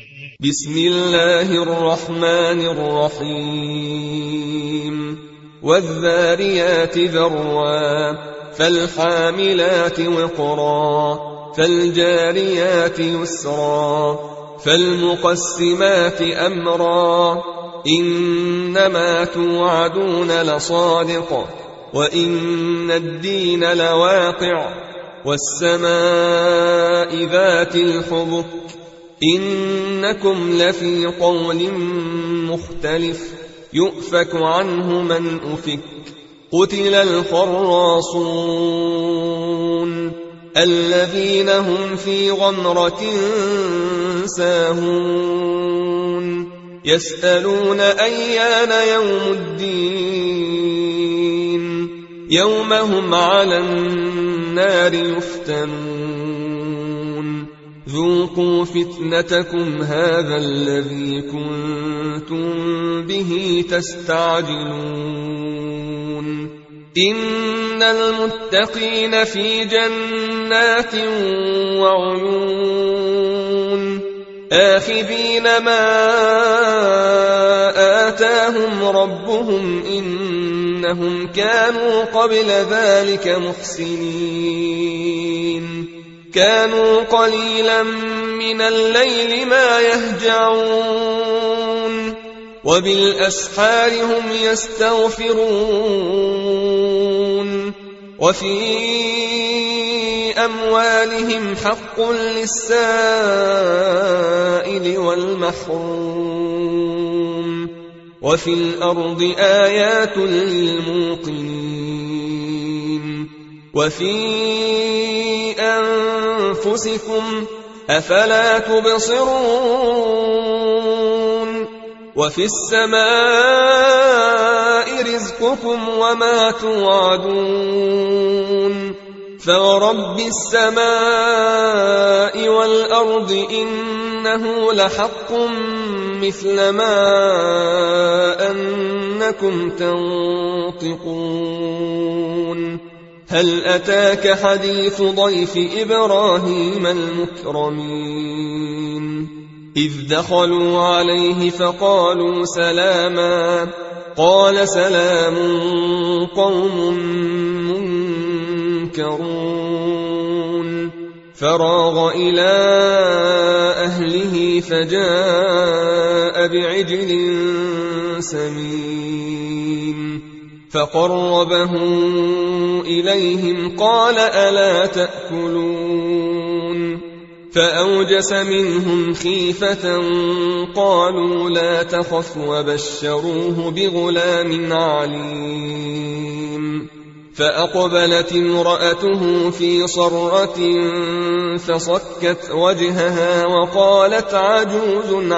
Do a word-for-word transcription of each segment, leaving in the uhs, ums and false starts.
بسم الله الرحمن الرحيم والذاريات ذروا فالحاملات وقرا فالجاريات يسرا فالمقسمات أمرا إنما توعدون لصادق وإن الدين لواقع والسماء ذات الحبك إنكم لفي قول مختلف يؤفك عنه من أفك قتل الخراصون الذين هم في غمرة ساهون يسألون أيان يوم الدين يوم هم على النار يفتنون ذوقوا فتنتكم هذا الذي كنتم به تستعجلون إن المتقين في جنات وعيون آخذين ما آتاهم ربهم إنهم كانوا قبل ذلك محسنين كانوا قليلا من الليل ما يهجعون وبالأسحار هم يستغفرون وفي أموالهم حق للسائل والمحروم وفي الأرض آيات للموقنين وفي أنفسكم أفلا تبصرون وفي السماء رزقكم وما توعدون فورب السماء والأرض إنه لحق مثل ما أنكم تنطقون هل أتاك حديث ضيف إبراهيم المكرمين إذ دخلوا عليه فقالوا سلاما قال سلام قوم منكرون فراغ إلى أهله فجاء بعجل سمين فقربه إليهم قال ألا تأكلون فأوجس منهم خيفة قالوا لا تخف وبشروه بغلام عليم فأقبلت امرأته في صرة فصكت وجهها وقالت عجوز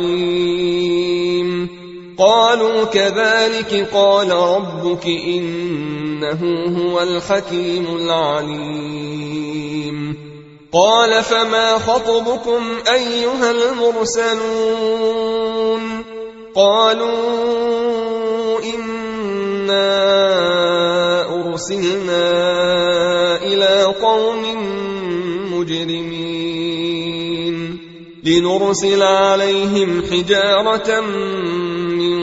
عقيم قالوا كذلك قال ربك إنه هو الحكيم العليم قال فما خطبكم أيها المرسلون قالوا إنا أرسلنا إلى قوم مجرمين لنرسل عليهم حجارة من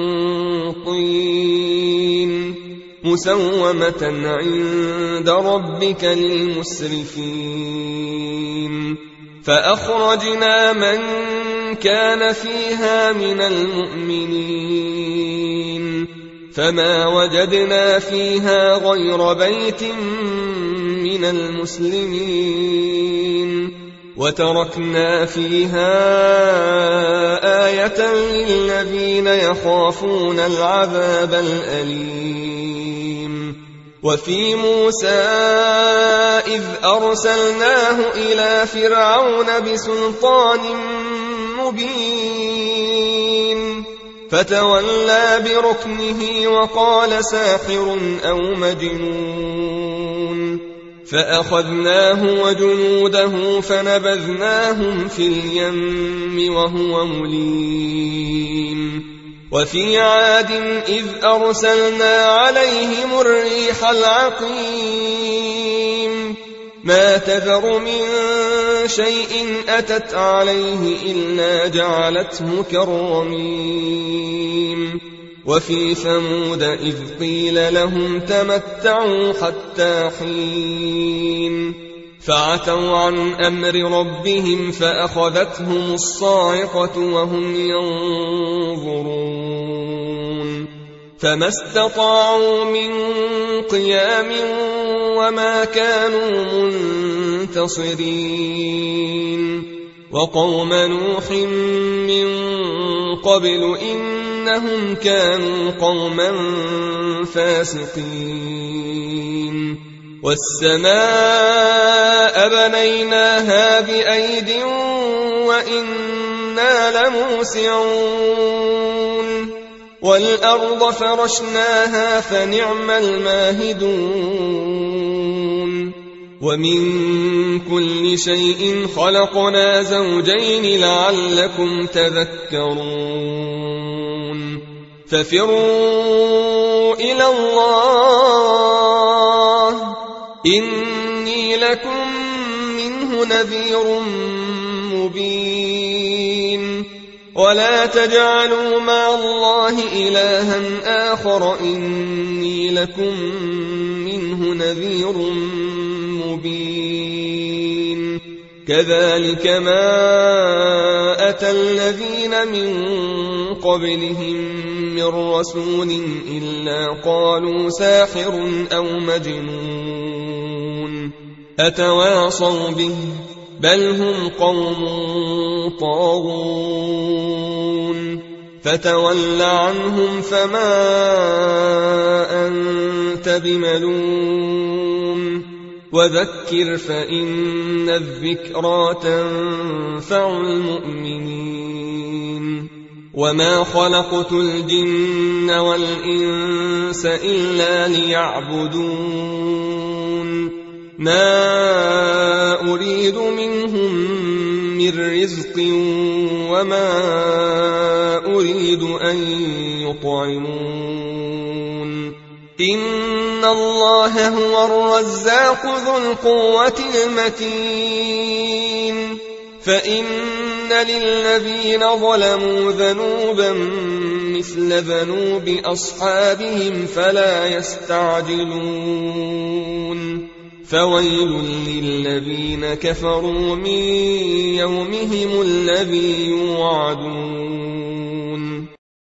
طين مسومة عند ربك للمسرفين فأخرجنا من كان فيها من المؤمنين فما وجدنا فيها غير بيت من المسلمين وتركنا فيها آية للذين يخافون العذاب الأليم وفي موسى إذ أرسلناه إلى فرعون بسلطان مبين فتولى بركنه وقال ساحر أو مجنون فأخذناه وجنوده فنبذناهم في اليم وهو مليم وفي عاد إذ أرسلنا عليهم الريح العقيم ما تذر من شيء أتت عليه إلا جعلته كالرميم وفي ثمود إذ قيل لهم تمتعوا حتى حين فعتوا عن أمر ربهم فأخذتهم الصاعقة وهم ينظرون فما استطاعوا من قيام وما كانوا منتصرين وقوم نوح من قبل إنهم كانوا قوما فاسقين والسماء بنيناها بأيد وإنا لموسعون والأرض فرشناها فنعم الماهدون ومن كل شيء خلقنا زوجين لعلكم تذكرون ففروا إلى الله إني لكم منه نذير مبين ولا تجعلوا مع الله إلها آخر إني لكم منه نذير مبين كذلك ما أتى الذين من قبلهم من رسول إلا قالوا ساحر أو مجنون أتواصوا به بل هم قوم طاغون فتول عنهم فما أنت بملوم وذكر فإن الذكرى تنفع المؤمنين وما خلقت الجن والإنس إلا ليعبدون ما أريد منهم من رزق وما أريد أن يطعمون إن الله هو الرزاق ذو القوة المتين فإن للذين ظلموا ذنوبا مثل ذنوب أصحابهم فلا يستعجلون فويل للذين كفروا من يومهم الذي يوعدون